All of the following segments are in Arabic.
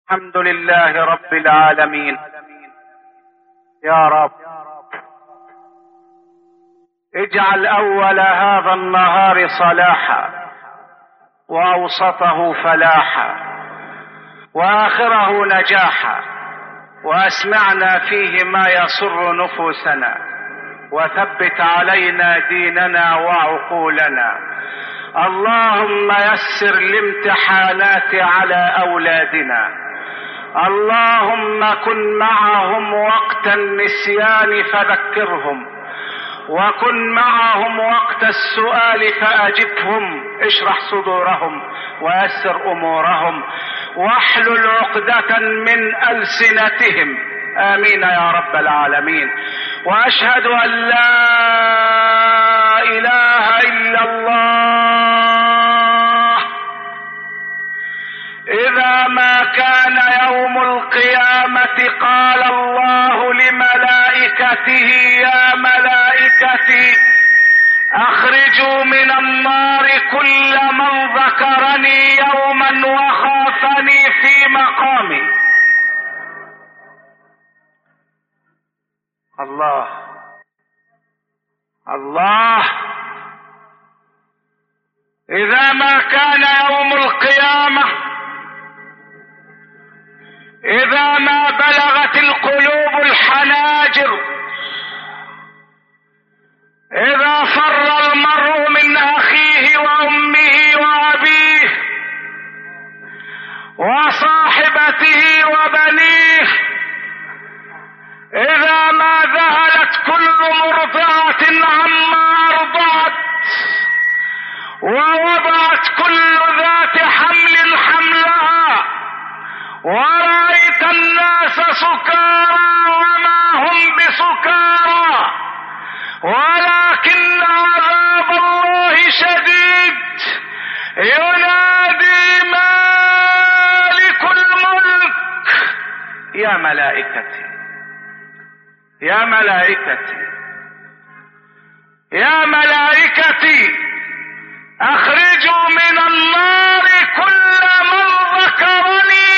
الحمد لله رب العالمين. يا رب اجعل أول هذا النهار صلاحا، وأوسطه فلاحا، وآخره نجاحا، وأسمعنا فيه ما يسر نفوسنا، وثبت علينا ديننا وعقولنا. اللهم يسر الامتحانات على أولادنا، اللهم كن معهم وقت النسيان فذكرهم، وكن معهم وقت السؤال فأجبهم، اشرح صدورهم ويسر أمورهم، واحلل عقدة من ألسنتهم، آمين يا رب العالمين. وأشهد أن لا إله إلا الله. إذا ما كان يوم القيامة قال الله لملائكته: يا ملائكتي أخرجوا من النار كل من ذكرني يوما وخافني في مقامي. الله الله. إذا ما كان يوم القيامة، إذا ما بلغت القلوب الحناجر، إذا فر المرء من أخيه وأمه وأبيه وصاحبته وبنيه، إذا ما ذهلت كل مرضعة عما أرضعت، ووضعت كل ذات حمل حملها، ورأيت الناس سكارى وما هم بسكارى، ولكن عذاب الله شديد. ينادي مالك الملك: يا ملائكتي يا ملائكتي يا ملائكتي أخرجوا من النار كل من ذكرني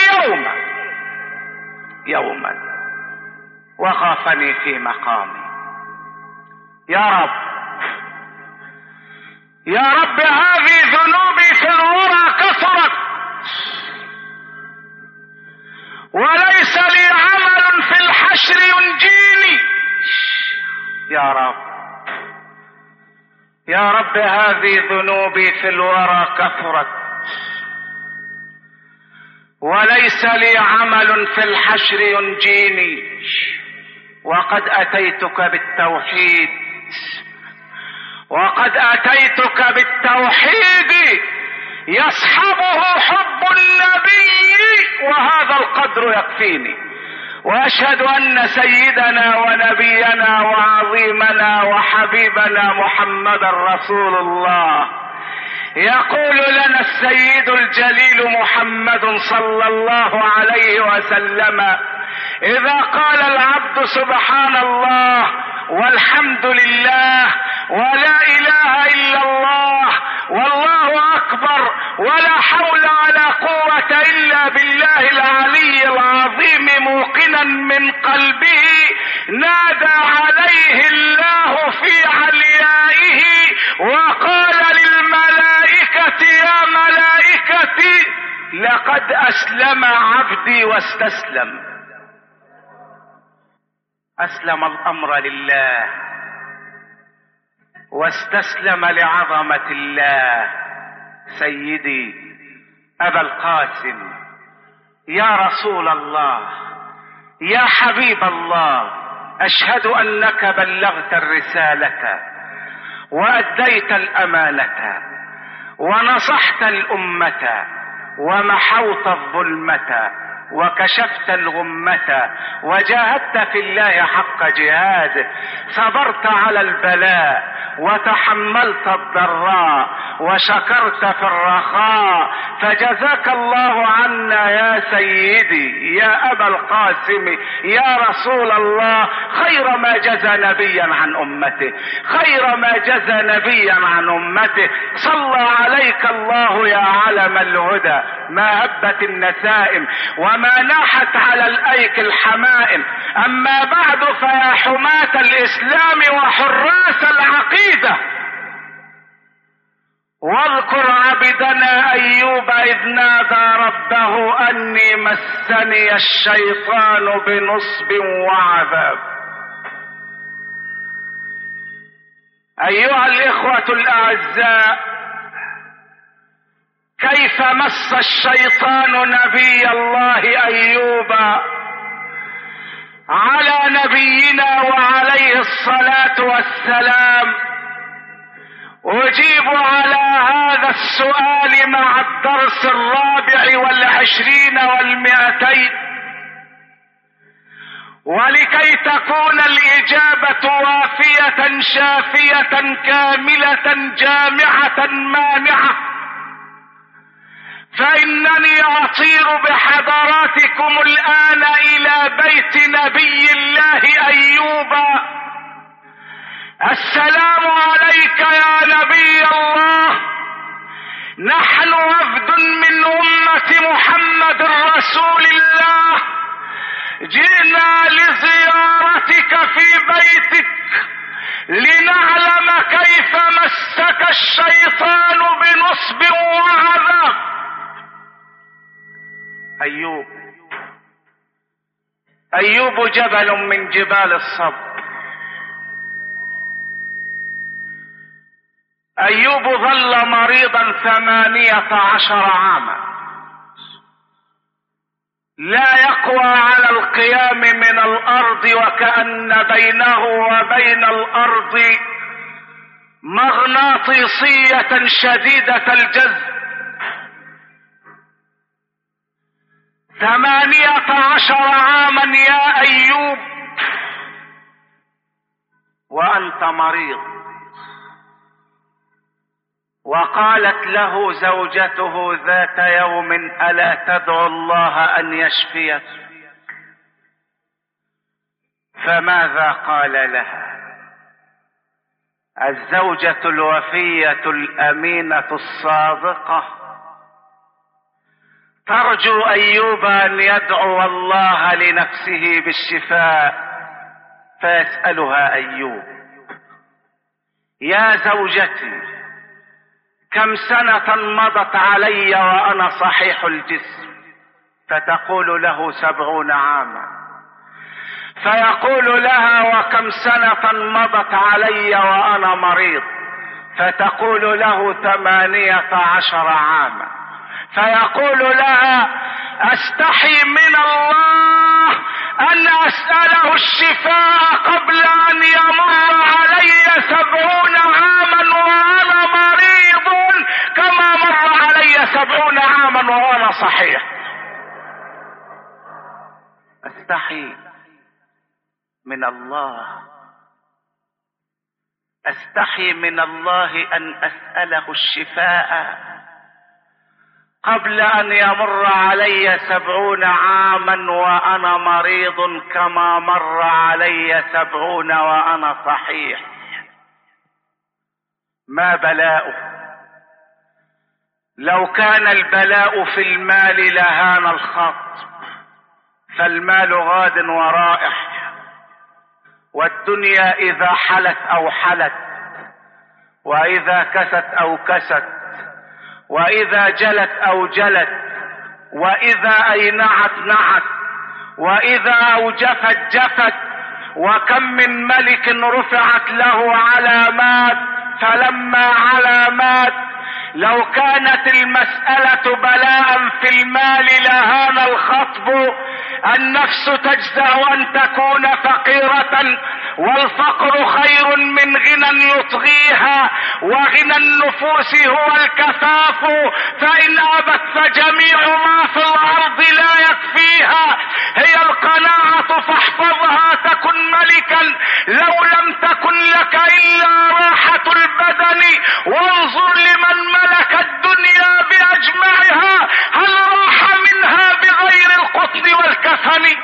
يوما وخافني في مقامي. يا رب هذه ذنوبي في الورى كثرت، وليس لي عمل في الحشر ينجيني. يا رب هذه ذنوبي في الورى كثرت، وليس لي عمل في الحشر ينجيني. وقد أتيتك بالتوحيد يصحبه حب النبي، وهذا القدر يكفيني. وأشهد أن سيدنا ونبينا وعظيمنا وحبيبنا محمد رسول الله. يقول لنا السيد الجليل محمد صلى الله عليه وسلم: إذا قال العبد سبحان الله والحمد لله ولا إله إلا الله والله أكبر ولا حول ولا قوة إلا بالله العلي العظيم، موقنا من قلبه، نادى عليه الله في عليائه وقال للملائكة: يا ملائكتي لقد أسلم عبدي واستسلم. أسلم الأمر لله واستسلم لعظمة الله. سيدي أبا القاسم، يا رسول الله، يا حبيب الله، أشهد أنك بلغت الرسالة وأديت الأمانة ونصحت الأمة ومحوت الظلمة وكشفت الغمة وجاهدت في الله حق جهاده، صبرت على البلاء وتحملت الضراء وشكرت في الرخاء، فجزاك الله عنا يا سيدي يا أبا القاسم يا رسول الله خير ما جزى نبيا عن أمته، خير ما جزى نبيا عن أمته. صلى عليك الله يا علم الهدى ما هبت النسائم وما ناحت على الأيك الحمائم. أما بعد فيا حماة الإسلام وحراس العقيدة، واذكر عبدنا أيوب إذ نادى ربه أني مسني الشيطان بنصب وعذاب. أيها الإخوة الأعزاء، كيف مس الشيطان نبي الله أيوب على نبينا وعليه الصلاة والسلام؟ أجيب على هذا السؤال مع الدرس 24 و200. ولكي تكون الإجابة وافية شافية كاملة جامعة مانعة، فإنني أطير بحضراتكم الآن إلى بيت نبي الله أيوب. السلام عليك يا نبي الله، نحن وفد من أمة محمد رسول الله، جئنا لزيارتك في بيتك لنعلم كيف مسك الشيطان بنصب وعذاب. أيوب جبل من جبال الصبر. أيوب ظل مريضا 18 عاما، لا يقوى على القيام من الأرض، وكأن بينه وبين الأرض مغناطيسية شديدة الجذب. 18 عاما يا أيوب وأنت مريض. وقالت له زوجته ذات يوم: ألا تدعو الله أن يشفيك؟ فماذا قال لها؟ الزوجة الوفية الأمينة الصادقة ترجو أيوب أن يدعو الله لنفسه بالشفاء، فيسألها أيوب: يا زوجتي، كم سنة مضت علي وأنا صحيح الجسم؟ فتقول له: 70 عاما. فيقول لها: وكم سنة مضت علي وأنا مريض؟ فتقول له: 18 عاما. فيقول لها: أستحي من الله أن أسأله الشفاء قبل أن يمر علي 70 عاما وأنا مريض، كما مر علي 70 عاما وأنا صحيح. أستحي من الله، أستحي من الله أن أسأله الشفاء قبل أن يمر علي 70 عاما وأنا مريض، كما مر علي 70 وأنا صحيح. ما بلاؤه؟ لو كان البلاء في المال لهان الخط، فالمال غاد ورائح، والدنيا إذا حلت أو حلت، وإذا كست أو كست، وإذا جلت أو جلت، وإذا أينعت نعت، وإذا أوجفت جفت. وكم من ملك رفعت له علامات فلما علامات. لو كانت المسألة بلاء في المال لهان الخطب. النفس تجزع أن تكون فقيرة، والفقر خير من غنى يطغيها، وغنى النفوس هو الكفاف، فإن أبت فجميع ما في الأرض لا يكفيها. هي القناعة فاحفظها تكن ملكا، لو لم تكن لك إلا راحة البدن. وانظر لمن ملك الدنيا بأجمعها، هل راح منها بغير القطن والكفن؟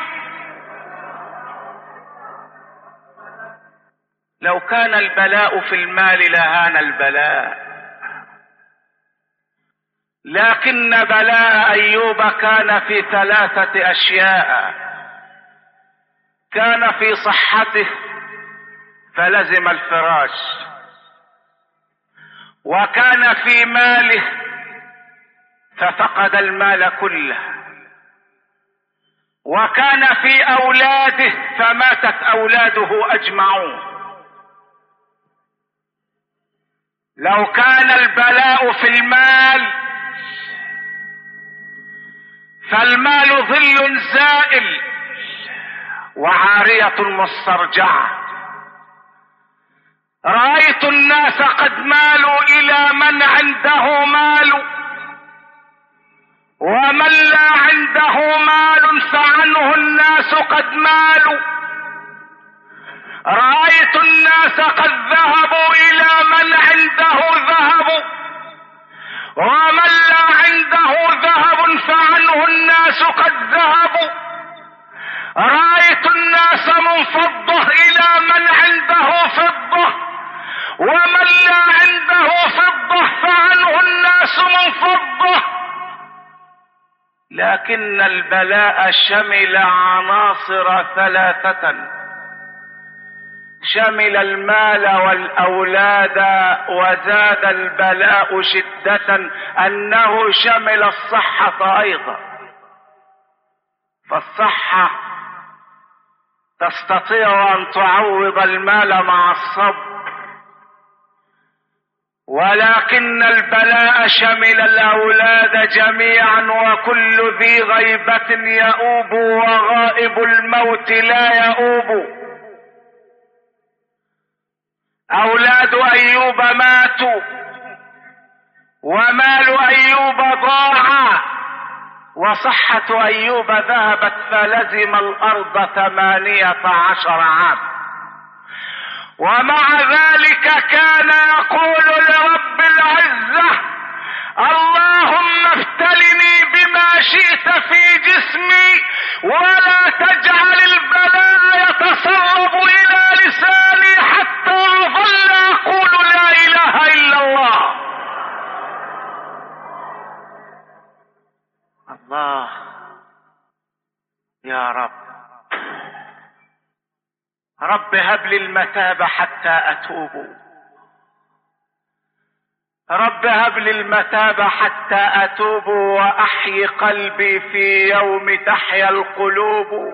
لو كان البلاء في المال لهان البلاء، لكن بلاء ايوب كان في 3 اشياء. كان في صحته فلزم الفراش، وكان في ماله ففقد المال كله، وكان في اولاده فماتت اولاده اجمعون. لو كان البلاء في المال فالمال ظل زائل وعارية مسترجعة. رأيت الناس قد مالوا إلى من عنده مال، ومن لا عنده مال فعنه الناس قد مالوا. رأيت الناس قد ذهبوا إلى من عنده ذهب، ومن لا عنده ذهب فعنه الناس قد ذهبوا. رأيت الناس منفضة إلى من عنده فضة، ومن لا عنده فضة فعنه الناس منفضة. لكن البلاء شمل عناصر 3، شمل المال والأولاد، وزاد البلاء شدة أنه شمل الصحة أيضا. فالصحة تستطيع أن تعوض المال مع الصبر، ولكن البلاء شمل الأولاد جميعا، وكل ذي غيبة يؤوب، وغائب الموت لا يؤوب. أولاد أيوب ماتوا، ومال أيوب ضاع، وصحة أيوب ذهبت، فلزم الأرض 18 عام. ومع ذلك كان يقول لرب العزة: اللهم ابتلني بما شئت في جسمي، ولا تجعل البلاء يتسرب إلى لساني حتى أظل أقول لا إله إلا الله. الله يا رب، رب هب لي المتاب حتى أتوب، رب هب لي المتاب حتى أتوب، وأحيي قلبي في يوم تحيا القلوب.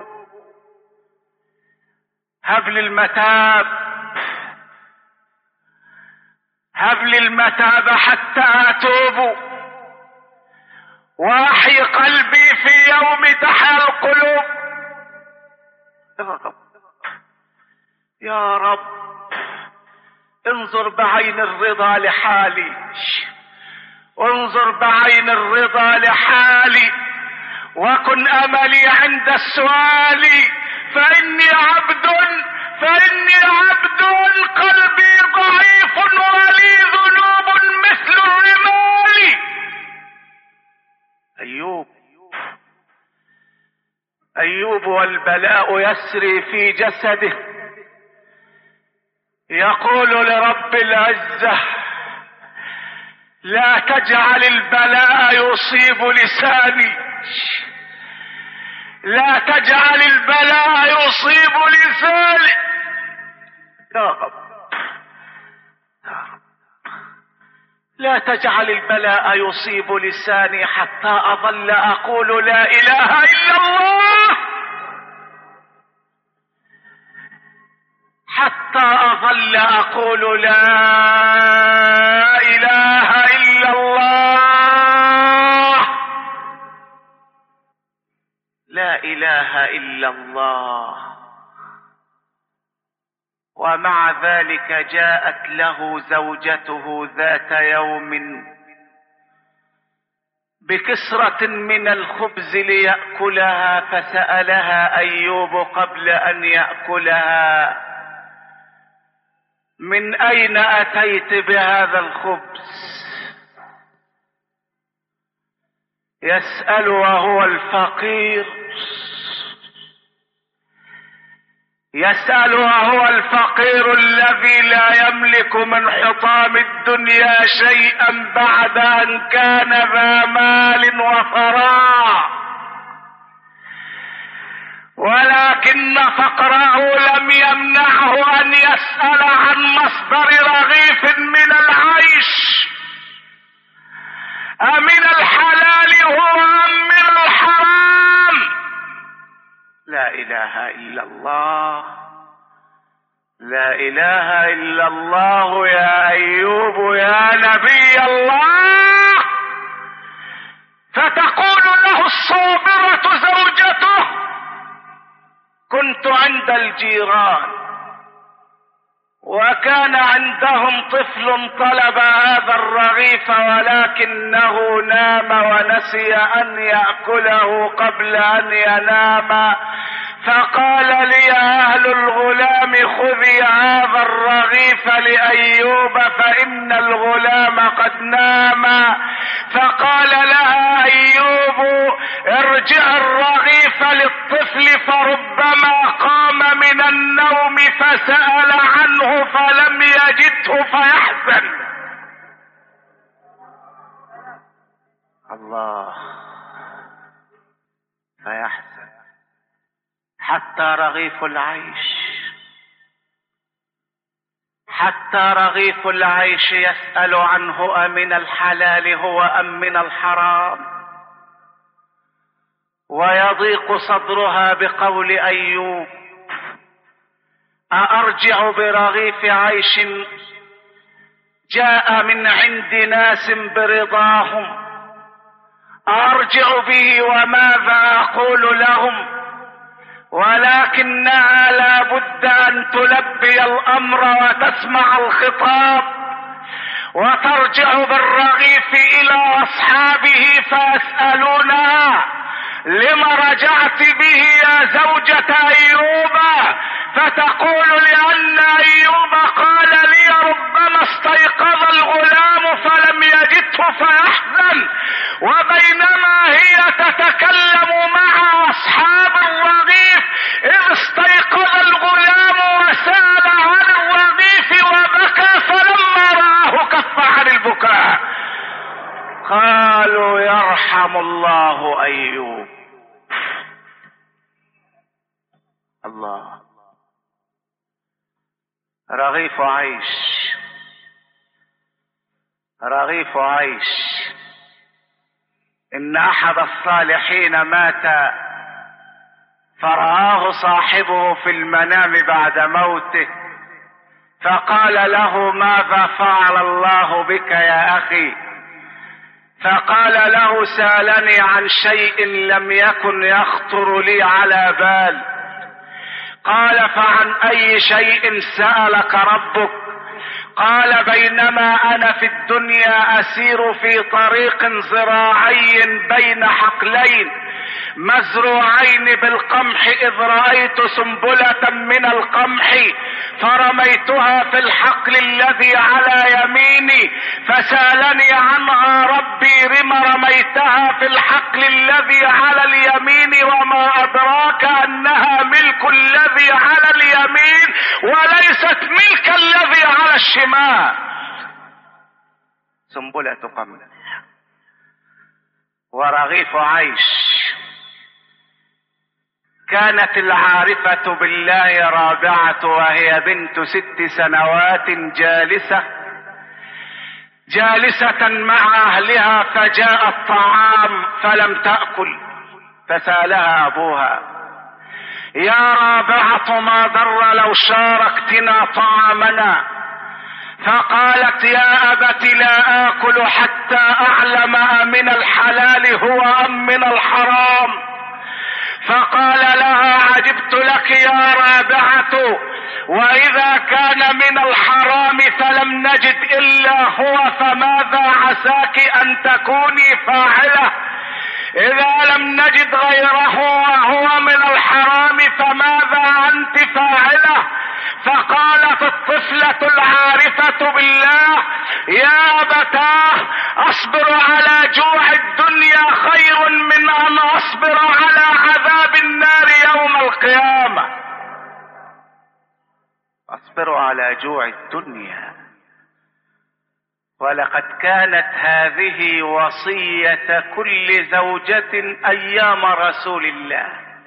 هب لي المتاب، هب لي المتاب حتى أتوب، وأحيي قلبي في يوم تحيا القلوب. يا رب انظر بعين الرضا لحالي، انظر بعين الرضا لحالي، وكن املي عند السؤال، فاني عبد قلبي ضعيف، ولي ذنوب مثل الرمال. ايوب والبلاء يسري في جسده، يقول لرب العزة: لا تجعل البلاء يصيب لساني، لا تجعل البلاء يصيب لساني. يا رب لا تجعل البلاء يصيب لساني حتى أظل أقول لا إله إلا الله، حتى أظل أقول لا إله إلا الله، لا إله إلا الله. ومع ذلك جاءت له زوجته ذات يوم بكسرة من الخبز ليأكلها، فسألها أيوب قبل أن يأكلها: من أين أتيت بهذا الخبز؟ يسأل وهو الفقير، يسأل وهو الفقير الذي لا يملك من حطام الدنيا شيئا بعد أن كان ذا مال وثراء، ولكن فقره لم يمنعه أن يسأل عن مصدر رغيف من العيش، أمن الحلال هو أم من الحرام؟ لا إله إلا الله، لا إله إلا الله يا أيوب يا نبي الله. فتقول له الصابرة زوجته: كنت عند الجيران وكان عندهم طفل طلب هذا الرغيف ولكنه نام ونسي أن يأكله قبل أن ينام، فقال لي أهل الغلام: خذي هذا الرغيف لأيوب فإن الغلام قد نام. فقال لها أيوب: ارجع الرغيف للطفل فربما قام من النوم فسأل عنه فلم يجده فيحزن. الله، فيحزن حتى رغيف العيش، حتى رغيف العيش يسأل عنه أمن الحلال هو أم من الحرام. ويضيق صدرها بقول أيوب: أأرجع برغيف عيش جاء من عند ناس برضاهم، أرجع به وماذا أقول لهم؟ ولكنها لا بد أن تلبي الأمر وتسمع الخطاب، وترجع بالرغيف إلى أصحابه فيسألونها: لم رجعت به يا زوجة أيوب؟ فتقول: لأن أيوب قال لي ربما استيقظ الغلام فلم يجده فيحزن. وبينما هي تتكلم مع أصحاب الرغيف إذ استيقظ الغلام وسأل عن الرغيف وبكى، فلما رآه كف عن البكاء. قالوا: يرحم الله أيوب. الله، رغيف عيش، رغيف عيش. إن أحد الصالحين مات فرآه صاحبه في المنام بعد موته فقال له: ماذا فعل الله بك يا أخي؟ فقال له: سألني عن شيء لم يكن يخطر لي على بال. قال: فعن أي شيء سألك ربك؟ قال: بينما أنا في الدنيا أسير في طريق زراعي بين حقلين مزروعين بالقمح إذ رأيت سنبلة من القمح فرميتها في الحقل الذي على يميني فسألني عنها ربي: لم رميتها في الحقل الذي على اليمين وما أدراك أنها ملك الذي على اليمين وليست ملك الذي على الشمال. سنبلة قمح ورغيف عيش. كانت العارفة بالله رابعة وهي بنت 6 سنوات جالسة مع أهلها فجاء الطعام فلم تأكل فسألها أبوها: يا رابعة ما ضر لو شاركتنا طعامنا؟ فقالت: يا أبت لا آكل حتى أعلم أمن الحلال هو أم من الحرام. فقال لها: عجبت لك يا رابعة، وإذا كان من الحرام فلم نجد إلا هو فماذا عساك أن تكوني فاعلة؟ إذا لم نجد غيره وهو من الحرام فماذا أنت فاعلة؟ فقالت الطفلة العارفة بالله: يا أبتاه أصبر على جوع الدنيا خير من أن أصبر على عذاب النار يوم القيامة. نصبر على جوع الدنيا. ولقد كانت هذه وصية كل زوجة أيام رسول الله.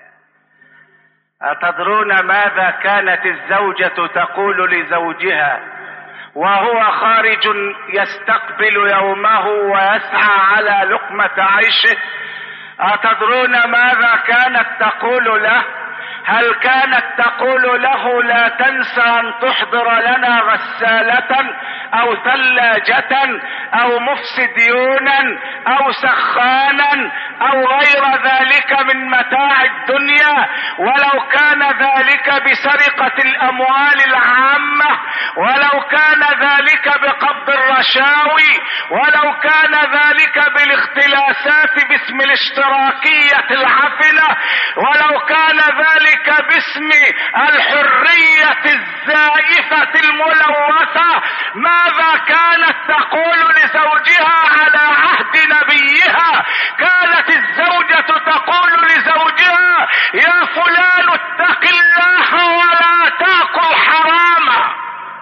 أتدرون ماذا كانت الزوجة تقول لزوجها وهو خارج يستقبل يومه ويسعى على لقمة عيشه؟ أتدرون ماذا كانت تقول له؟ هل كانت تقول له لا تنسى أن تحضر لنا غسالة أو ثلاجة أو مفسديونا أو سخانا أو غير ذلك من متاع الدنيا؟ ولو كان ذلك بسرقة الأموال العامة، ولو كان ذلك بقبض الرشاوي، ولو كان ذلك بالاختلاسات باسم الاشتراكية العفنة، ولو كان ذلك باسم الحرية الزائفة الملوثة، ماذا كانت تقول لزوجها على عهد نبيها؟ كانت الزوجة تقول لزوجها يا فلان اتق الله ولا تأكل حراما.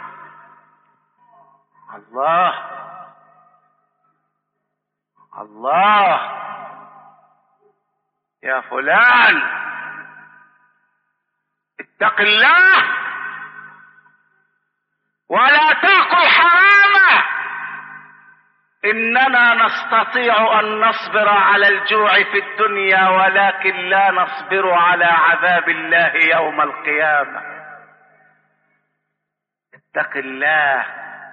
الله الله، يا فلان اتق الله ولا تأكل حراما. إننا نستطيع أن نصبر على الجوع في الدنيا، ولكن لا نصبر على عذاب الله يوم القيامة. اتق الله.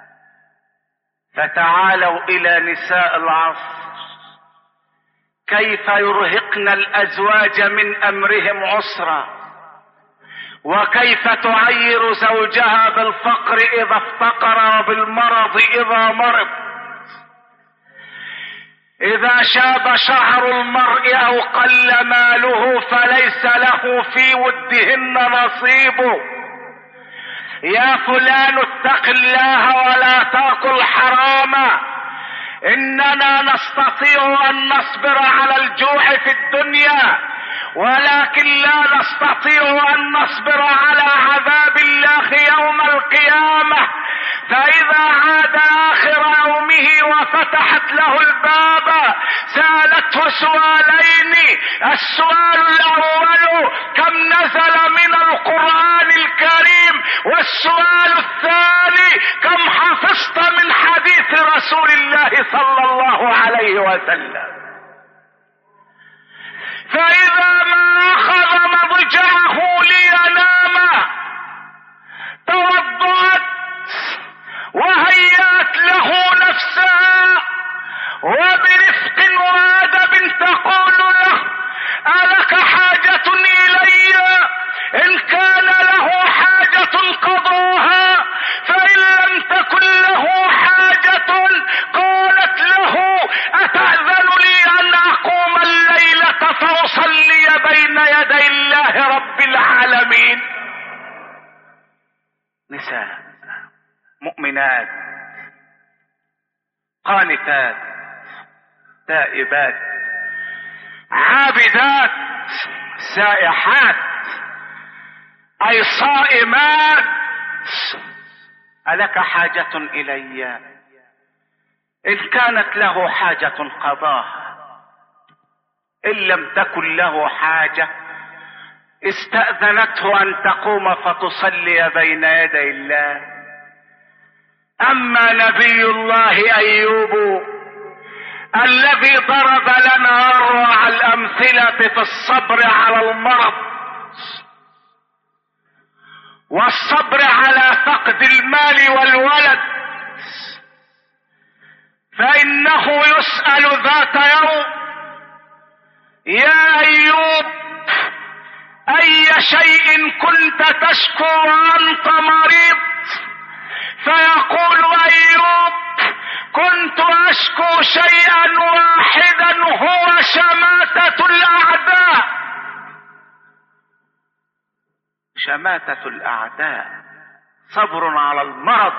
فتعالوا إلى نساء العصر كيف يرهقن الأزواج من أمرهم عسرا، وكيف تعير زوجها بالفقر إذا افتقر وبالمرض إذا مرض. إذا شاب شعر المرء أو قل ماله فليس له في ودهن نصيب. يا فلان اتق الله ولا تأكل حراما. إننا نستطيع أن نصبر على الجوع في الدنيا، ولكن لا نستطيع أن نصبر على عذاب الله يوم القيامة. فإذا عاد آخر يومه وفتحت له الباب سألته سؤالين. السؤال الأول كم نزل من القرآن الكريم، والسؤال الثاني كم حفظت من حديث رسول الله صلى الله عليه وسلم. فإذا ما أخذ مضجعه لينام توضأت وهيأت له نفسها وبرفق وأدب تقول له ألك حاجة إلي؟ إن كان له حاجة قضاها، فإن لم تكن له حاجة قالت له أتأذن لي أن أقوم الليلة فأصلي بين يدي الله رب العالمين. نساء مؤمنات قانتات تائبات عابدات سائحات أي صائمات. ألك حاجة إلي؟ إن كانت له حاجة قضاها، إن لم تكن له حاجة استأذنته أن تقوم فتصلي بين يدي الله. أما نبي الله أيوب الذي ضرب لنا أروع الأمثلة في الصبر على المرض والصبر على فقد المال والولد، فإنه يسأل ذات يوم يا أيوب أي شيء كنت تشكو وأنت مريض؟ فيقول أيوب كنت أشكو شيئا واحدا هو شماتة الأعداء. شماتة الأعداء، صبر على المرض.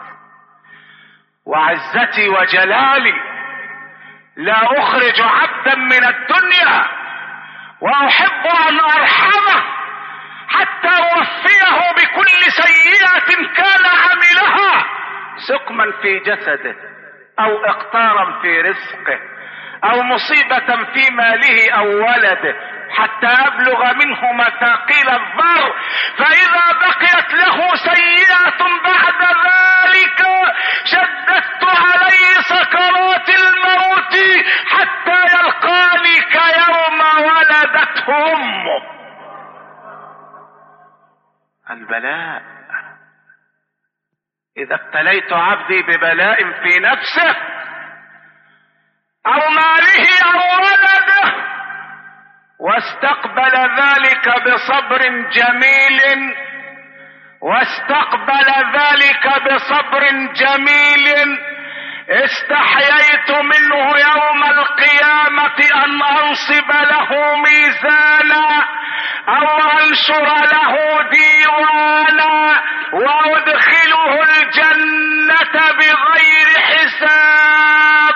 وعزتي وجلالي لا أخرج عبدا من الدنيا وأحب أن أرحمه حتى أوفيه بكل سيئة كان عملها، سقما في جسده أو إقطارا في رزقه أو مصيبة في ماله أو ولده، حتى أبلغ منه مثاقيل الضر. فإذا بقيت له سيئة بعد ذلك شددت عليه سكرات الموت حتى يلقاني كيوم ولدته أمه. البلاء. إذا ابتليت عبدي ببلاء في نفسه أو ماله أو ولده واستقبل ذلك بصبر جميل استحييت منه يوم القيامة أن أنصب له ميزانا أو أنشر له ديوانا وأدخله الجنة بغير حساب.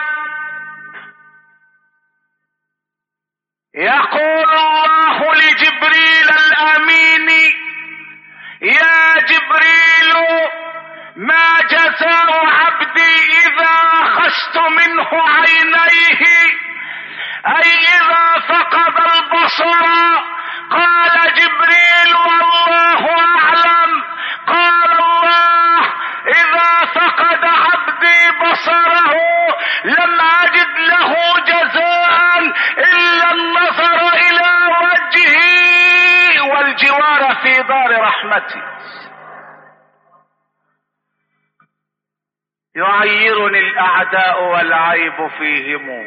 يقول الله لجبريل الأمين: يا جبريل، ما جزاء عبدي إذا أخذت منه عينيه، أي إذا فقد البصر؟ قال جبريل: والله أعلم. قال الله: إذا فقد عبدي بصره لم أجد له جزاء إلا النظر إلى وجهي والجوار في دار رحمتي. يعيرني الأعداء والعيب فيهم،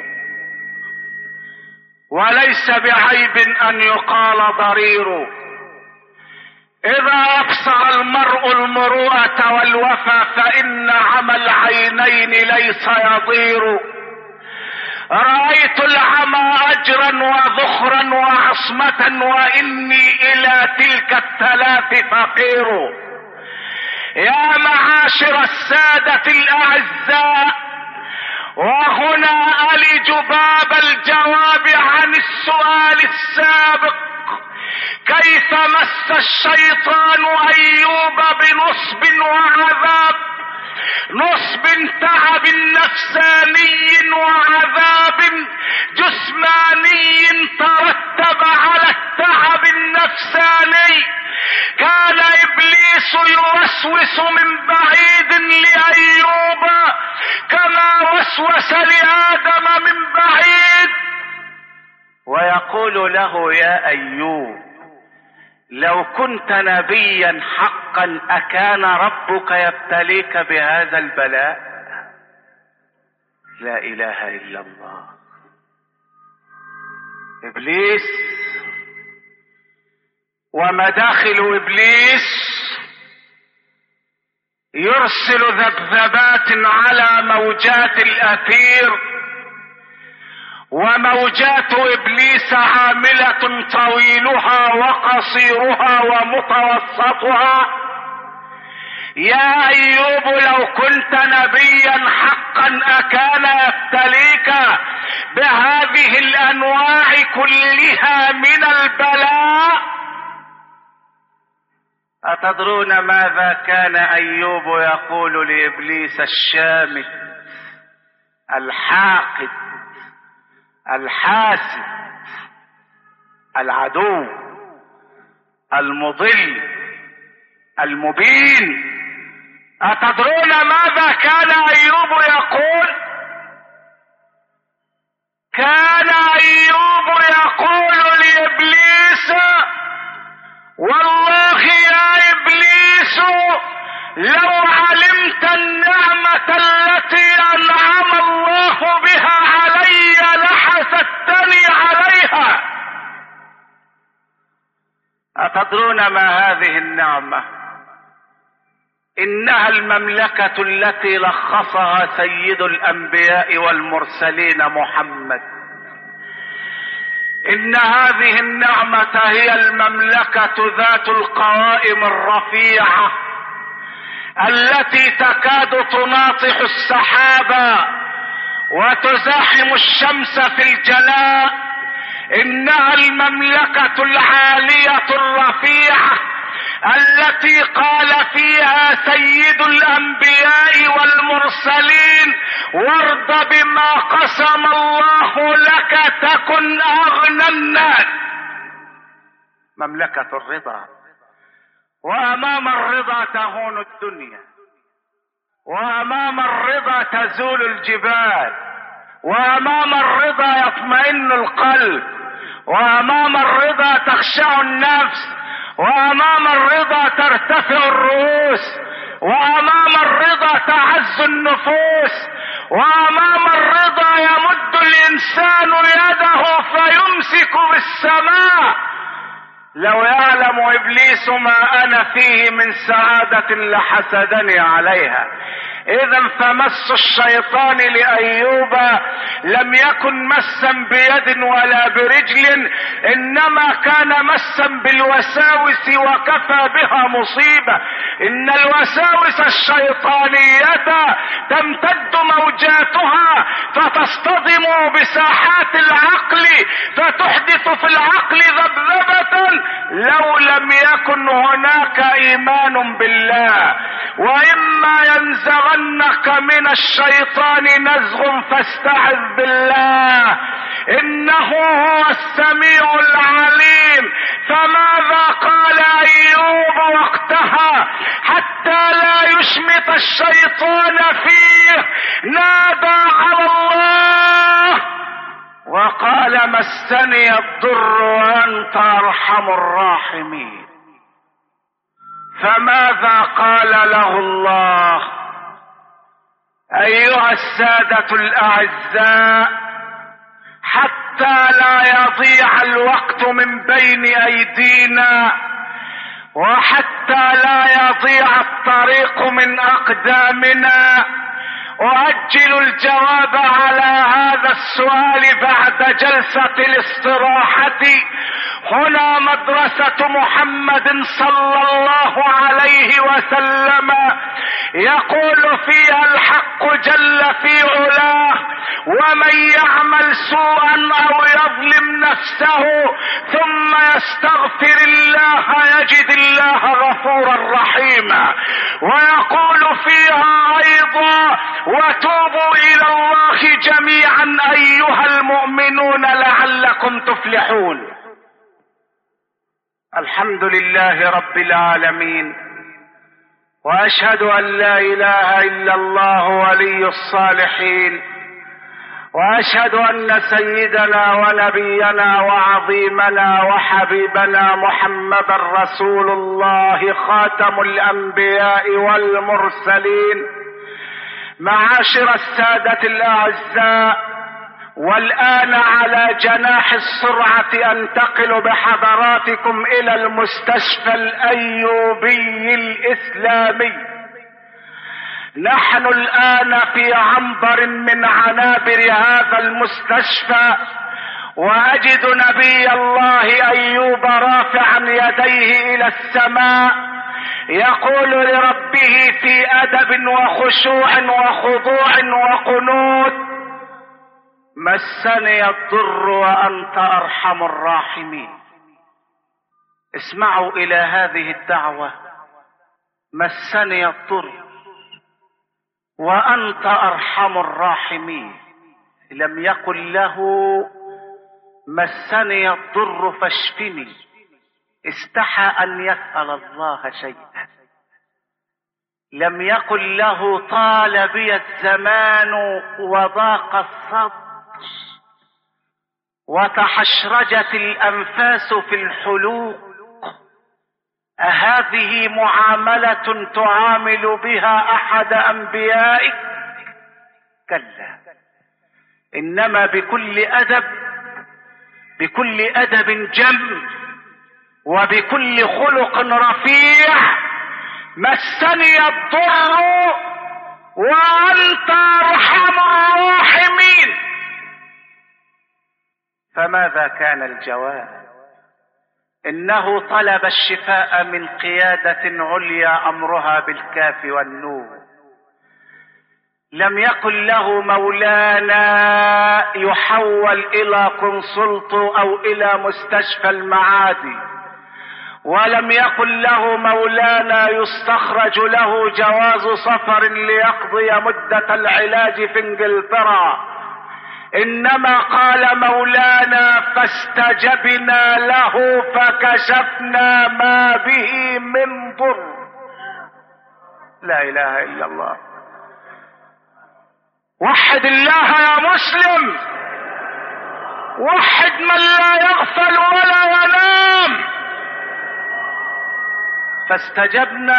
وليس بعيب أن يقال ضرير. إذا أبصر المرء المروءة والوفا فإن عمى العينين ليس يضير. رأيت العمى أجرا وذخرا وعصمة، وإني إلى تلك الثلاث فقير. يا معاشر السادة الأعزاء، وهنا ألج باب الجواب عن السؤال السابق: كيف مس الشيطان أيوب بنصب وعذاب، نصب تعب نفساني وعذاب جسماني ترتب على التعب النفساني. كان إبليس يوسوس من بعيد لأيوب كما وسوس لآدم من بعيد، ويقول له: يا أيوب، لو كنت نبيا حقا أكان ربك يبتليك بهذا البلاء؟ لا إله إلا الله. إبليس ومداخل إبليس يرسل ذبذبات على موجات الأثير، وموجات إبليس عاملة طويلها وقصيرها ومتوسطها. يا أيوب، لو كنت نبيا حقا أكان يبتليك بهذه الأنواع كلها من البلاء؟ أتدرون ماذا كان أيوب يقول لإبليس الشامت الحاقد الحاسد العدو المضل المبين؟ أتدرون ماذا كان أيوب يقول؟ كان أيوب يقول لإبليس: والله يا إبليس، لو علمت النعمة التي أنعم الله بها علي لحسدتني عليها. أتدرون ما هذه النعمة؟ إنها المملكة التي لخصها سيد الأنبياء والمرسلين محمد. إن هذه النعمة هي المملكة ذات القوائم الرفيعة التي تكاد تناطح السحابة وتزاحم الشمس في الجلاء. إنها المملكة العالية الرفيعة التي قال فيها سيد الأنبياء والمرسلين: وارض بما قسم الله لك تكن أغنى الناس. مملكة الرضا. وأمام الرضا تهون الدنيا، وأمام الرضا تزول الجبال، وأمام الرضا يطمئن القلب، وأمام الرضا تخشع النفس، وأمام الرضا ترتفع الرؤوس، وأمام الرضا تعز النفوس، وأمام الرضا يمد الإنسان يده فيمسك بالسماء. لو يعلم إبليس ما أنا فيه من سعادة لحسدني عليها. إذا فمس الشيطان لأيوب لم يكن مسا بيد ولا برجل، إنما كان مسا بالوساوس، وكفى بها مصيبة. إن الوساوس الشيطانية تمتد موجاتها فتصطدم بساحات العقل، فتحدث في العقل ذبذبة لو لم يكن هناك إيمان بالله. وإما ينزغنك من الشيطان نزغ فاستعذ بالله إنه هو السميع العليم. فماذا قال أيوب وقتها حتى لا يشمت الشيطان فيه؟ نادى على الله وقال: مسني الضر وأنت أرحم الراحمين. فماذا قال له الله؟ أيها السادة الأعزاء، حتى لا يضيع الوقت من بين أيدينا، وحتى لا يضيع الطريق من أقدامنا، أؤجل الجواب على هذا السؤال بعد جلسة الاستراحة. هنا مدرسة محمد صلى الله عليه وسلم يقول فيها الحق جل في علاه: ومن يعمل سوءا أو يظلم نفسه ثم يستغفر الله يجد الله غفورا رحيما. ويقول فيها أيضا: وتوبوا إلى الله جميعا أيها المؤمنون لعلكم تفلحون. الحمد لله رب العالمين، وأشهد أن لا إله إلا الله ولي الصالحين، وأشهد أن سيدنا ونبينا وعظيمنا وحبيبنا محمدا رسول الله خاتم الأنبياء والمرسلين. معاشر السادة الأعزاء، والآن على جناح السرعة أنتقل بحضراتكم إلى المستشفى الأيوبي الإسلامي. نحن الآن في عنبر من عنابر هذا المستشفى، وأجد نبي الله أيوب رافعا يديه إلى السماء يقول لربه في أدب وخشوع وخضوع وقنوت: مسني الضر وأنت أرحم الراحمين. اسمعوا إلى هذه الدعوة: مسني الضر وأنت أرحم الراحمين. لم يقل له: مسني الضر فاشفني. استحى أن يسأل الله شيئا. لم يقل له: طال بي الزمان وضاق الصدر وتحشرجت الأنفاس في الحلوق. أهذه معاملة تعامل بها أحد أنبيائك؟ كلا، إنما بكل أدب، بكل أدب جم، وبكل خلق رفيع: مسني الضر وأنت أرحم الراحمين. فماذا كان الجواب؟ إنه طلب الشفاء من قيادة عليا أمرها بالكاف والنون. لم يكن له مولانا يحول الى كونسلت او الى مستشفى المعادي، ولم يكن له مولانا يستخرج له جواز سفر ليقضي مدة العلاج في انجلترا، انما قال مولانا فاستجبنا له فكشفنا ما به من ضر. لا اله الا الله. وحد الله يا مسلم، وحد من لا يغفل ولا ينام. فاستجبنا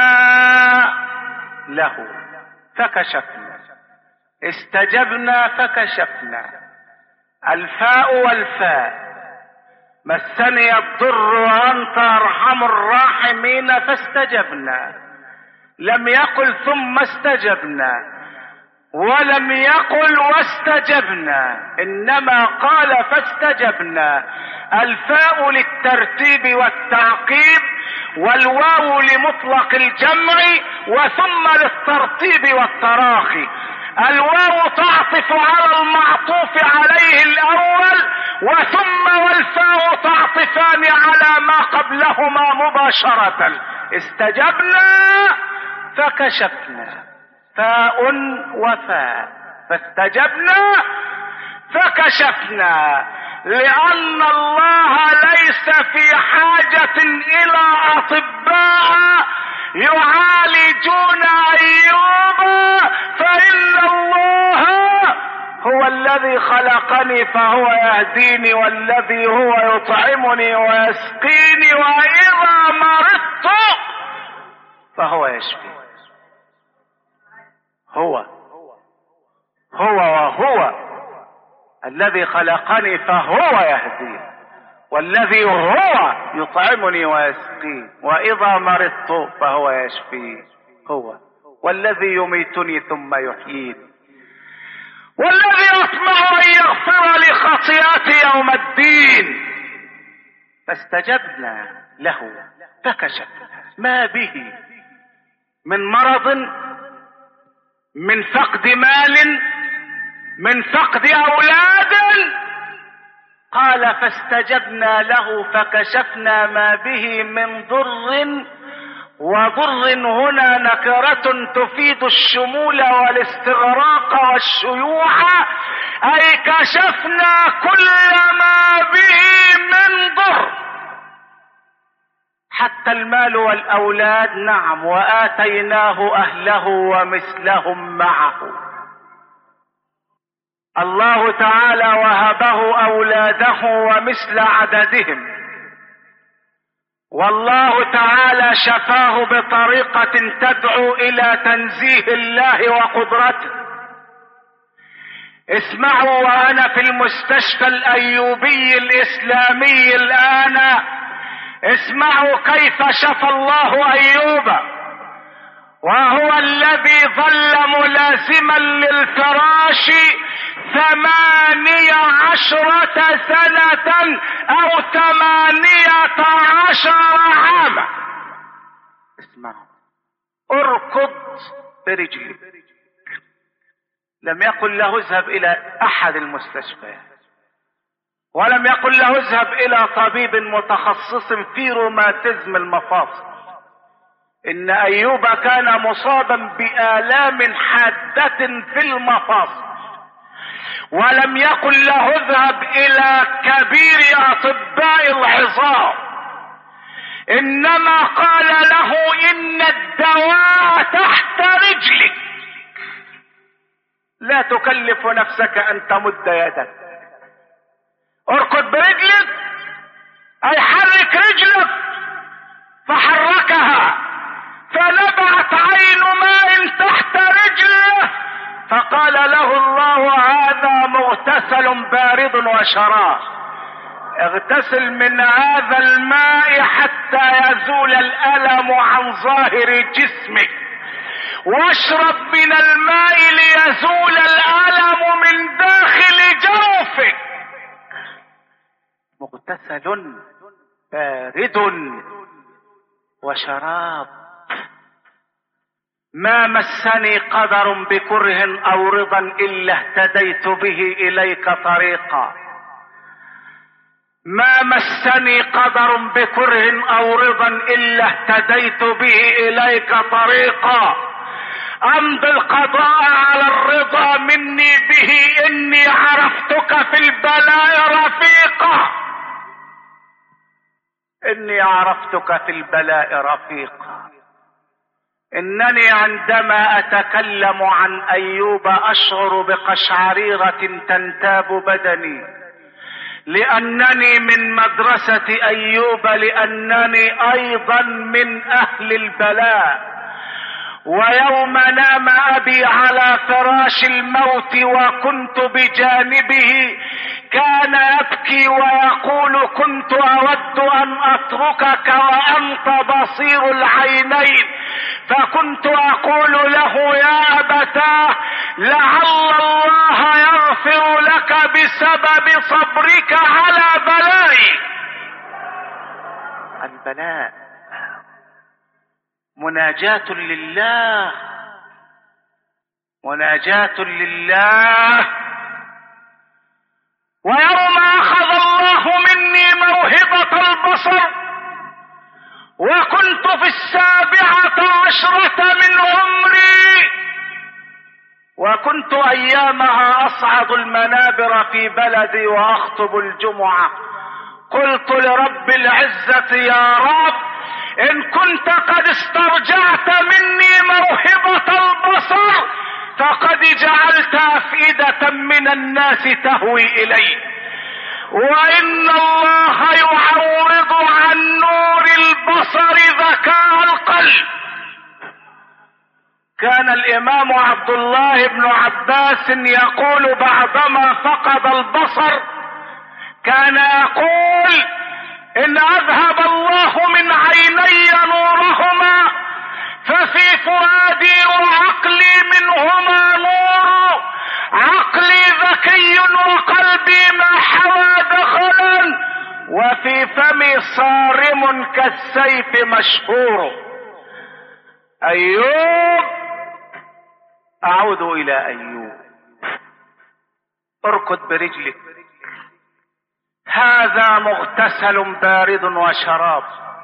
له فكشفنا، استجبنا فكشفنا، الفاء والفاء، مسني الضر وانت ارحم الراحمين فاستجبنا. لم يقل ثم استجبنا، ولم يقل واستجبنا، انما قال فاستجبنا. الفاء للترتيب والتعقيب، والواو لمطلق الجمع، وثم للترتيب والتراخي. الواو تعطف على المعطوف عليه الاول، وثم والفاء تعطفان على ما قبلهما مباشرة. استجبنا فكشفنا، فاء وفاء، فاستجبنا فكشفنا، لأن الله ليس في حاجة إلى أطباء يعالجون أيوب، فإن الله هو الذي خلقني فهو يهديني، والذي هو يطعمني ويسقيني، وإذا مرضت فهو يشفي. هو وهو الذي خلقني فهو يهدي، والذي هو يطعمني ويسقي، وإذا مرضت فهو يشفي. هو والذي يميتني ثم يحييني، والذي أطمع أن يغفر لي خطيئتي يوم الدين. فاستجبنا له فكشفنا ما به من مرض، من فقد مال، من فقد أولاد. قال فاستجبنا له فكشفنا ما به من ضر، وضر هنا نكرة تفيد الشمول والاستغراق والشيوع، أي كشفنا كل ما به من ضر، حتى المال والأولاد. نعم، وآتيناه أهله ومثلهم معه. الله تعالى وهبه أولاده ومثل عددهم، والله تعالى شفاه بطريقة تدعو إلى تنزيه الله وقدرته. اسمعوا، وأنا في المستشفى الأيوبي الإسلامي الآن، اسمعوا كيف شفى الله أيوب، وهو الذي ظل ملازما للفراش 18 سنة أو 18 عاما. اسمعوا، اركض برجلك. لم يقل له اذهب إلى أحد المستشفيات، ولم يقل له اذهب إلى طبيب متخصص في روماتيزم المفاصل. إن أيوب كان مصابا بآلام حادة في المفاصل، ولم يقل له اذهب إلى كبير أطباء العظام، إنما قال له إن الدواء تحت رجلك، لا تكلف نفسك أن تمد يدك. اركض برجلك، أي حرك رجلك. فحركها، فنبعت عين ماء تحت رجله، فقال له الله هذا مغتسل بارد وشراب، اغتسل من هذا الماء حتى يزول الألم عن ظاهر جسمك، واشرب من الماء ليزول الألم من داخل جوفك. مغتسل بارد وشراب، ما مسني قدر بكره او رضا الا اهتديت به اليك طريقا. ما مسني قدر بكره او رضا الا اهتديت به اليك طريقا. امضي القضاء على الرضا مني به اني عرفتك في البلاء رفيقا. اني عرفتك في البلاء رفيقا. انني عندما اتكلم عن ايوب اشعر بقشعريرة تنتاب بدني، لانني من مدرسة ايوب، لانني ايضا من اهل البلاء. ويوم نام ابي على فراش الموت وكنت بجانبه كان يبكي ويقول: كنت اود ان اتركك وانت بصير العينين. فكنت اقول له: يا ابتاه، لعل الله يغفر لك بسبب صبرك على بلائي. البلاء مناجاة لله، مناجاة لله. ويوم اخذ الله مني موهبة البصر وكنت في 17 من عمري، وكنت ايامها اصعد المنابر في بلدي واخطب الجمعة، قلت لرب العزة: يا رب، ان كنت قد استرجعت مني موهبة البصر فقد جعلت افئدة من الناس تهوي الي، وان الله يعوض عن نور البصر ذكاء القلب. كان الامام عبد الله بن عباس يقول بعدما فقد البصر، كان يقول: ان اذهب الله من عيني نورهما ففي فؤادي وعقلي منهما نور، عقلي ذكي وقلبي ما حوى دخلا، وفي فمي صارم كالسيف مشهور. ايوب، اعود الى ايوب. اركض برجلك، هذا مغتسل بارد وشراب.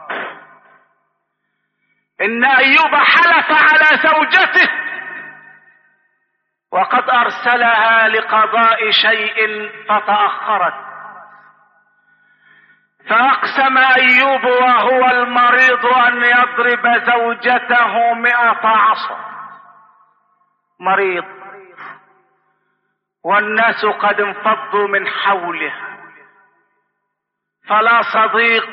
ان ايوب حلف على زوجته وقد ارسلها لقضاء شيء فتأخرت، فاقسم ايوب وهو المريض ان يضرب زوجته 100 عصا. مريض والناس قد انفضوا من حوله، فلا صديق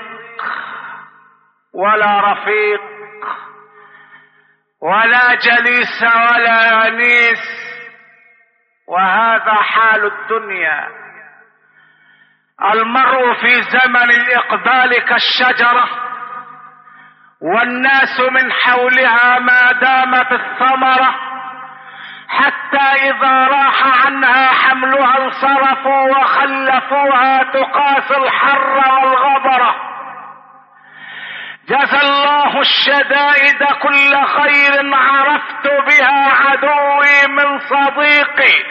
ولا رفيق ولا جليس ولا انيس، وهذا حال الدنيا. المرء في زمن الاقبال كالشجرة، والناس من حولها ما دامت الثمرة، حتى اذا راح عنها حملها انصرفوا وخلفوها تقاس الحر والغبرة. جزى الله الشدائد كل خير، عرفت بها عدوي من صديقي،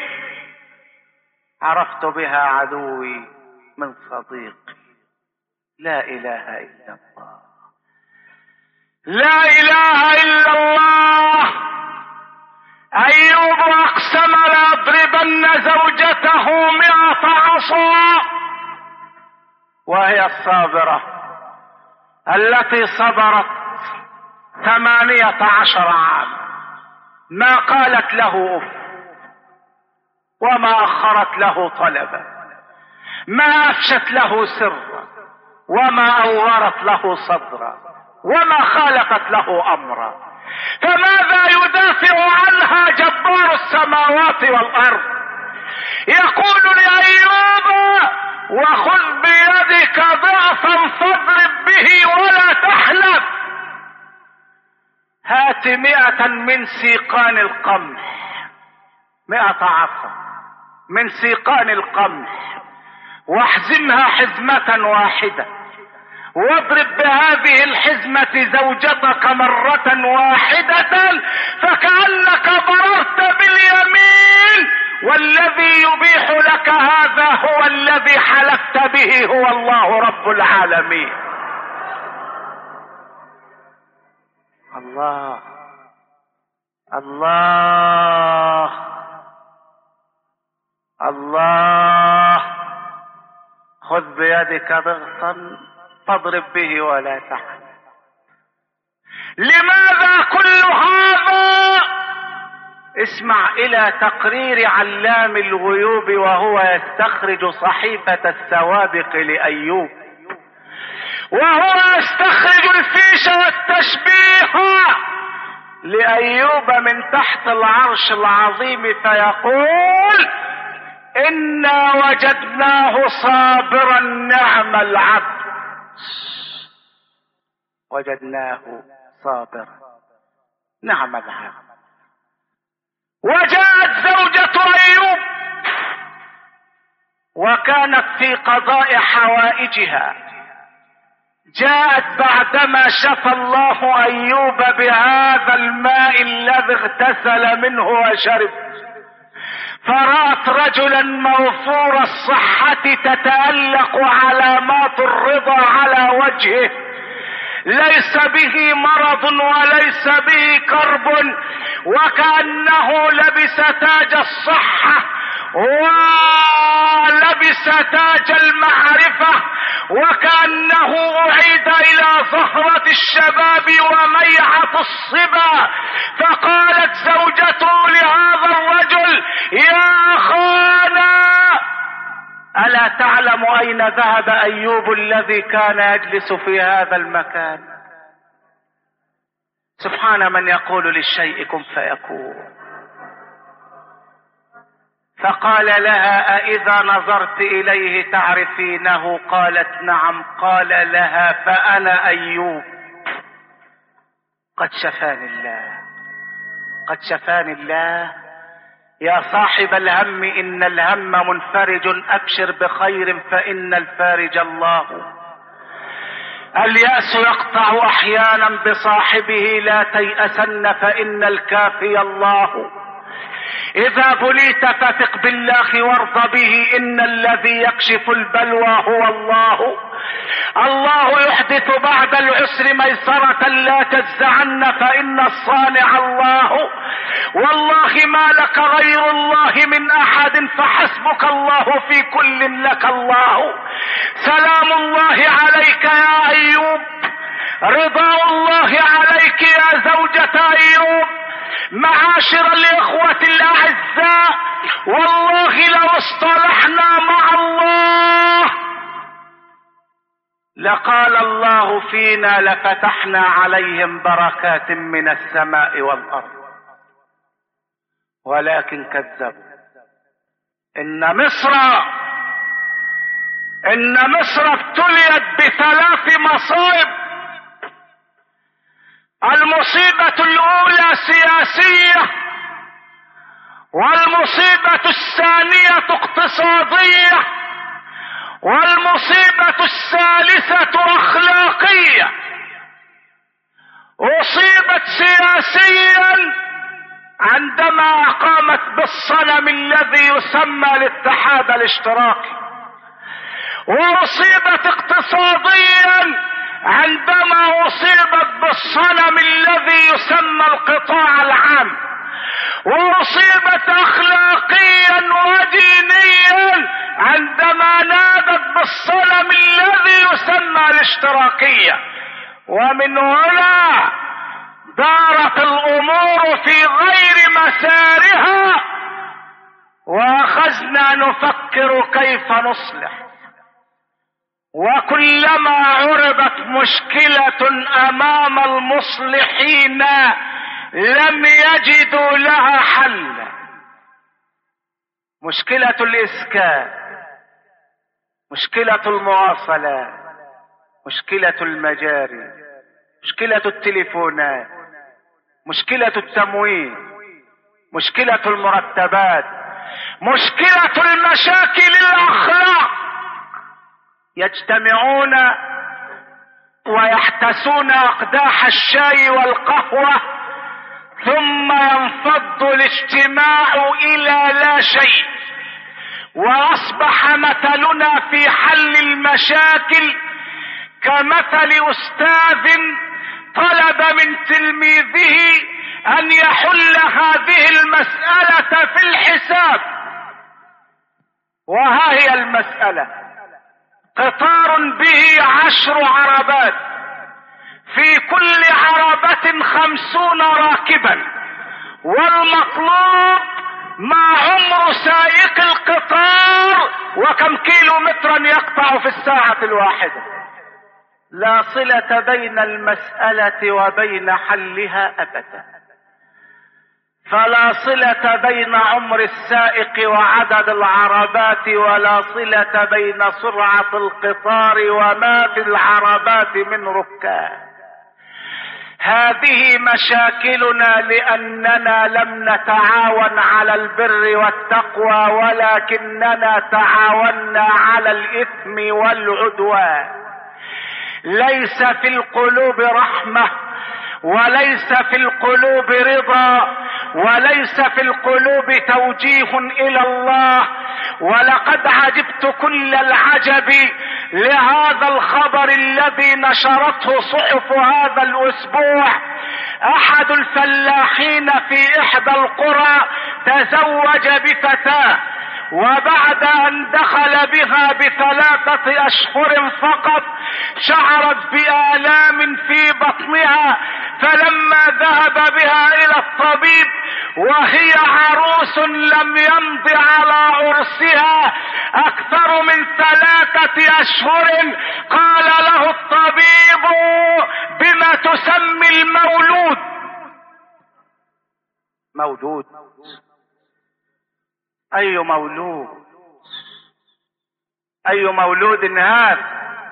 عرفت بها عدوي من صديقي. لا اله الا الله، لا اله الا الله. ايوب اقسم ليضربن زوجته 100 عصا، وهي الصابرة التي صبرت 18 عام، ما قالت له اف، وما اخرت له طلبا، ما افشت له سرا، وما اورت له صدرا، وما خالفت له امرا. فماذا يدافع عنها جبار السماوات والارض؟ يقول لأيوب: وخذ بيدك ضعفا فاضرب به ولا تحلف. هات 100 من سيقان القمح، 100 عصا من سيقان القمح، واحزمها حزمة واحدة، واضرب بهذه الحزمة زوجتك مرة واحدة فكأنك ضررت باليمين، والذي يبيح لك هذا هو الذي حلفت به، هو الله رب العالمين. الله الله الله. خذ بيدك ضغطا فاضرب به ولا تحن. لماذا كل هذا؟ اسمع الى تقرير علام الغيوب وهو يستخرج صحيفة السوابق لأيوب، وهو يستخرج الفيش والتشبيه لأيوب من تحت العرش العظيم، فيقول: إنا وجدناه صابرا نعم العبد. وجدناه صابرا نعم العبد. وجاءت زوجة أيوب وكانت في قضاء حوائجها، جاءت بعدما شفى الله أيوب بهذا الماء الذي اغتسل منه وشرب، فرأت رجلا موفور الصحة تتألق علامات الرضا على وجهه، ليس به مرض وليس به كرب، وكأنه لبس تاج الصحة ولبس تاج المعرفة، وكأنه أعيد إلى زهرة الشباب وميعة الصبا. فقالت زوجته لهذا الرجل: يا أخانا، ألا تعلم أين ذهب أيوب الذي كان يجلس في هذا المكان؟ سبحان من يقول للشيء كن فيكون. فقال لها: أإذا نظرت إليه تعرفينه؟ قالت: نعم. قال لها: فأنا أيوب، قد شفاني الله، قد شفاني الله. يا صاحب الهم إن الهم منفرج، أبشر بخير فإن الفارج الله. اليأس يقطع أحيانا بصاحبه، لا تيأسن فإن الكافي الله. إذا بليت فثق بالله وارض به، إن الذي يكشف البلوى هو الله. الله يحدث بعد العسر ميسرة، لا تجزعن فإن الصانع الله. والله ما لك غير الله من أحد، فحسبك الله في كل لك الله. سلام الله عليك يا أيوب، رضا الله عليك يا زوجة أيوب. معاشر الإخوة الأعزاء، والله لو اصطلحنا مع الله لقال الله فينا: لفتحنا عليهم بركات من السماء والأرض، ولكن كذبوا. إن مصر ابتليت بثلاث مصائب. المصيبة الأولى سياسية، والمصيبة الثانية اقتصادية، والمصيبة الثالثة أخلاقية. أصيبت سياسيا عندما قامت بالصنم الذي يسمى الاتحاد الاشتراكي، وأصيبت اقتصاديا عندما أصيبت بالصنم الذي يسمى القطاع العام، وأصيبت أخلاقيا ودينيا عندما نادت بالصنم الذي يسمى الاشتراكية. ومن هنا دارت الأمور في غير مسارها، وأخذنا نفكر كيف نصلح. وكلما عرضت مشكلة أمام المصلحين لم يجدوا لها حل. مشكلة الإسكان، مشكلة المواصلات، مشكلة المجاري، مشكلة التليفونات، مشكلة التموين، مشكلة المرتبات، مشكلة المشاكل الأخلاق. يجتمعون ويحتسون أقداح الشاي والقهوة، ثم ينفض الاجتماع إلى لا شيء. وأصبح مثلنا في حل المشاكل كمثل أستاذ طلب من تلميذه أن يحل هذه المسألة في الحساب. وها هي المسألة: قطار به 10 عربات، في كل عربة 50 راكبا، والمطلوب ما عمر سائق القطار وكم كيلو مترا يقطع في الساعة الواحدة. لا صلة بين المسألة وبين حلها أبدا. فلا صلة بين عمر السائق وعدد العربات، ولا صلة بين سرعة القطار وما في العربات من ركاب. هذه مشاكلنا لأننا لم نتعاون على البر والتقوى، ولكننا تعاوننا على الإثم والعدوان. ليس في القلوب رحمة، وليس في القلوب رضا، وليس في القلوب توجيه إلى الله. ولقد عجبت كل العجب لهذا الخبر الذي نشرته صحف هذا الأسبوع. أحد الفلاحين في إحدى القرى تزوج بفتاة، وبعد أن دخل بها ب3 أشهر فقط شعرت بآلام في بطنها، فلما ذهب بها إلى الطبيب وهي عروس لم يمض على عرسها أكثر من 3 أشهر، قال له الطبيب: بما تسمي المولود؟ مولود؟ أي مولود؟ أي مولود هذا؟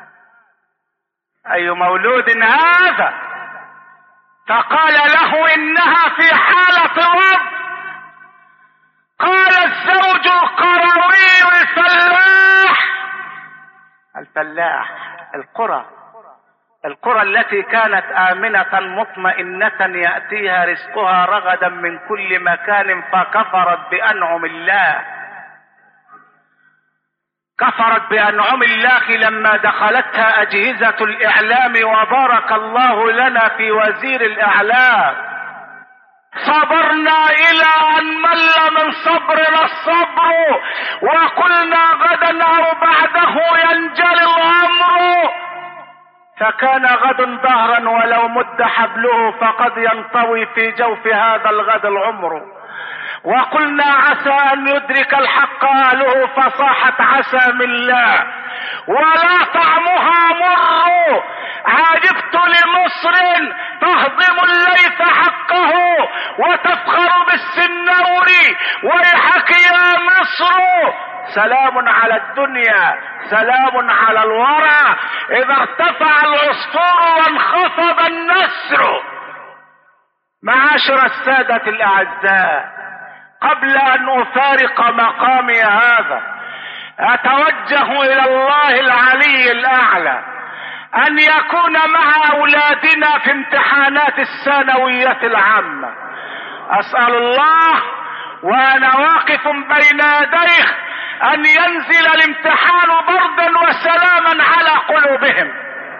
أي مولود هذا؟ فقال له: إنها في حالة وضع. قال الزوج القروي الفلاح القرى التي كانت آمنة مطمئنة يأتيها رزقها رغدا من كل مكان، فكفرت بأنعم الله. كفرت بأنعم الله لما دخلتها أجهزة الإعلام، وبارك الله لنا في وزير الإعلام. صبرنا إلى أن مل من صبرنا الصبر، وقلنا غدا أو بعده ينجلي الأمر. فكان غد ظهرا ولو مد حبله، فقد ينطوي في جوف هذا الغد العمر. وقلنا عسى أن يدرك الحق أهله، فصاحت عسى من الله ولا طعمها مر. عجبت لمصر تهضم الليث حقه وتفخر بالسنور، ويحك يا مصر. سلام على الدنيا، سلام على الورى، إذا ارتفع العصفور وانخفض النسر. معاشر السادة الأعزاء، قبل أن أفارق مقامي هذا أتوجه إلى الله العلي الأعلى أن يكون مع أولادنا في امتحانات الثانوية العامة. أسأل الله وأنا واقف بين يديه أن ينزل الامتحان بردا وسلاما على قلوبهم.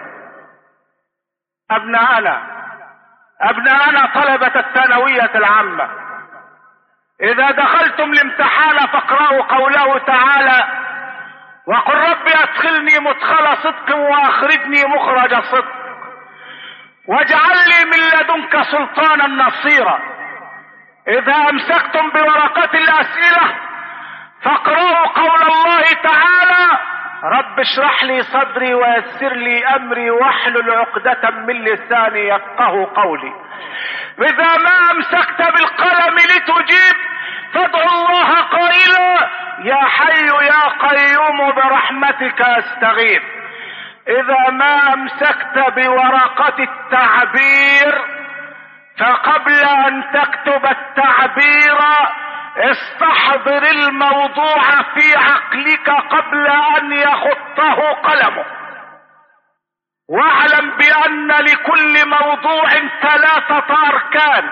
أبناءنا طلبة الثانوية العامة، إذا دخلتم الامتحان فاقرأوا قوله تعالى: وقل رب أدخلني مدخل صدق وأخرجني مخرج صدق واجعل لي من لدنك سلطانا نصيرا. إذا أمسكتم بورقة الأسئلة فاقرأوا قول الله تعالى: رب اشرح لي صدري ويسر لي أمري واحلل عقدة من لساني يفقه قولي. إذا ما أمسكت بالقلم لتجيب فادعوا الله قائلا: يا حي يا قيوم برحمتك استغيث. إذا ما أمسكت بورقة التعبير فقبل أن تكتب التعبير استحضر الموضوع في عقلك قبل أن يخطه قلمك. واعلم بأن لكل موضوع 3 أركان: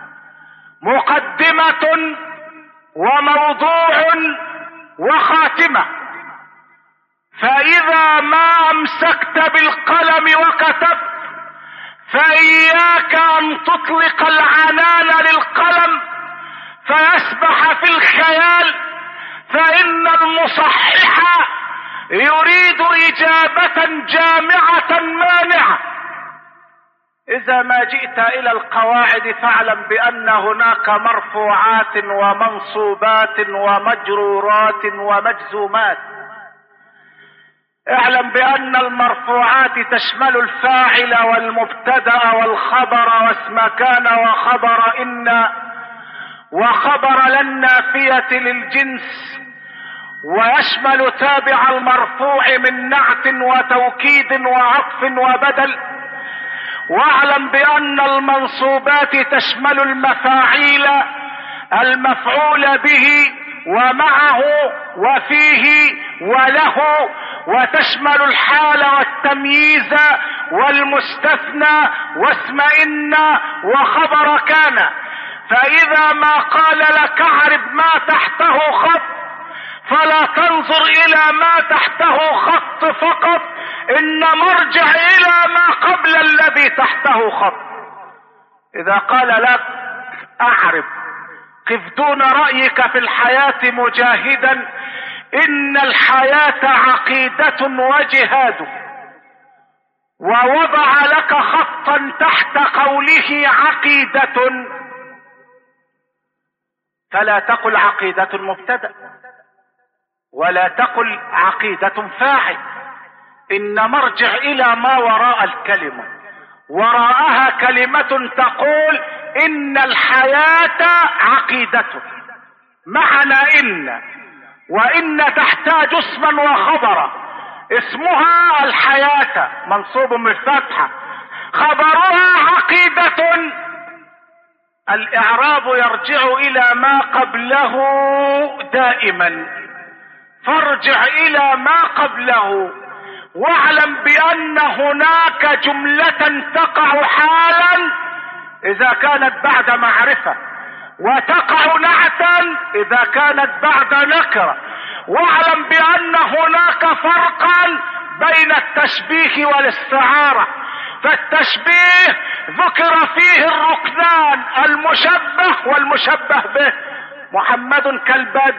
مقدمة وموضوع وخاتمة. فإذا ما أمسكت بالقلم وكتبت فإياك أن تطلق العنان للقلم فيسبح في الخيال، فإن المصحح يريد إجابة جامعة مانعة. إذا ما جئت إلى القواعد فاعلم بأن هناك مرفوعات ومنصوبات ومجرورات ومجزومات. اعلم بأن المرفوعات تشمل الفاعل والمبتدأ والخبر واسم كان وخبر إن وخبر لن نافية للجنس، ويشمل تابع المرفوع من نعت وتوكيد وعطف وبدل. واعلم بأن المنصوبات تشمل المفاعيل، المفعول به ومعه وفيه وله، وتشمل الحال والتمييز والمستثنى واسم إن وخبر كان. فإذا ما قال لك اعرف ما تحته خط فلا تنظر إلى ما تحته خط فقط، إنما ارجع إلى ما قبل الذي تحته خط. إذا قال لك اعرف قف دون رأيك في الحياة مجاهدا، إن الحياة عقيدة وجهاد، ووضع لك خطا تحت قوله عقيدة، فلا تقل عقيدة مبتدأ ولا تقل عقيدة فاعل، إنما ارجع إلى ما وراء الكلمة. وراءها كلمة تقول إن الحياة عقيدة. معنى إن وإن تحتاج اسما وخبرا. اسمها الحياة منصوب بالفتحة، خبرها عقيدة. الإعراب يرجع إلى ما قبله دائما، فارجع إلى ما قبله. واعلم بأن هناك جملة تقع حالا إذا كانت بعد معرفة، وتقع نعتا إذا كانت بعد نكرة. واعلم بأن هناك فرقا بين التشبيه والاستعارة. فالتشبيه ذكر فيه الركنان المشبه والمشبه به، محمد كالبدر.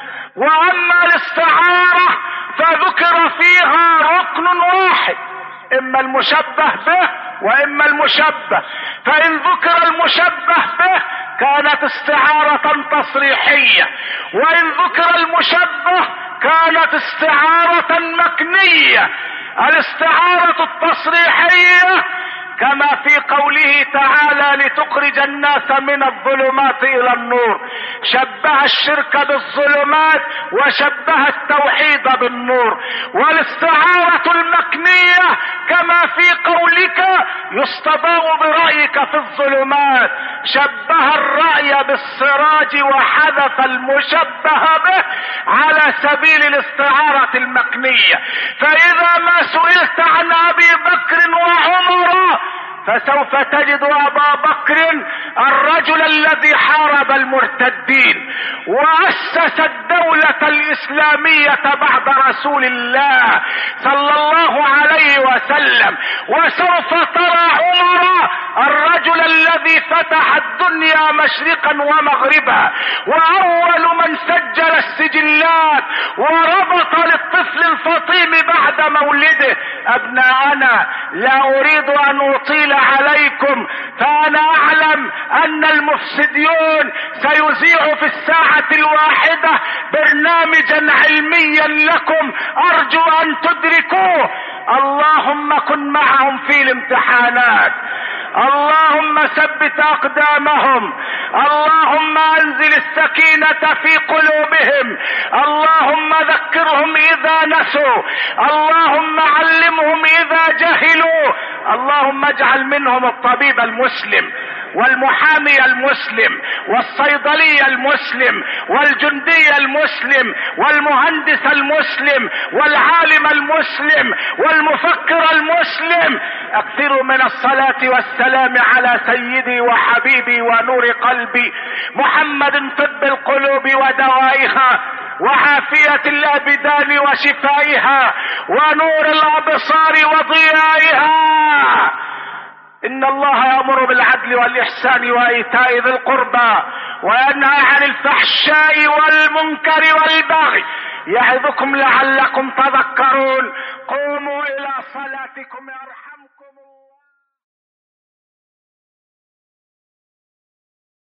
واما الاستعارة فذكر فيها ركن واحد، اما المشبه به واما المشبه. فان ذكر المشبه به كانت استعارة تصريحية، وان ذكر المشبه كانت استعارة مكنية. الاستعارة التصريحية كما في قوله تعالى لتخرج الناس من الظلمات الى النور، شبه الشرك بالظلمات وشبه التوحيد بالنور. والاستعارة المكنية كما في قولك يستضاء برأيك في الظلمات، شبه الرأي بالسراج وحذف المشبه به على سبيل الاستعارة المكنية. فإذا ما سئلت عن أبي بكر وعمر فسوف تجد أبا بكر الرجل الذي حارب المرتدين وأسس الدولة الإسلامية بعد رسول الله صلى الله عليه وسلم. وسوف ترى عمر الرجل الذي فتح الدنيا مشرقا ومغربا، وأول من سجل السجلات وربط للطفل الفطيم بعد مولده. أبناءنا لا أريد أن أطيل عليكم، فأنا أعلم أن المفسدين سيذيع في الساعة الواحدة برنامجا علميا لكم أرجو أن تدركوه. اللهم كن معهم في الامتحانات، اللهم ثبت أقدامهم، اللهم أنزل السكينة في قلوبهم، اللهم ذكرهم إذا نسوا، اللهم علمهم إذا جهلوا، اللهم اجعل منهم الطبيب المسلم والمحامي المسلم والصيدلي المسلم والجندي المسلم والمهندس المسلم والعالم المسلم والمفكر المسلم، اكثروا من الصلاة والسلام على سيدي وحبيبي ونور قلبي محمد، طب القلوب ودوائها وعافية الابدان وشفائها ونور الابصار وضيائها. ان الله يأمر بالعدل والاحسان وايتاء ذي القربى وينهى عن الفحشاء والمنكر والبغي يعظكم لعلكم تذكرون. قوموا الى صلاتكم يرحمكم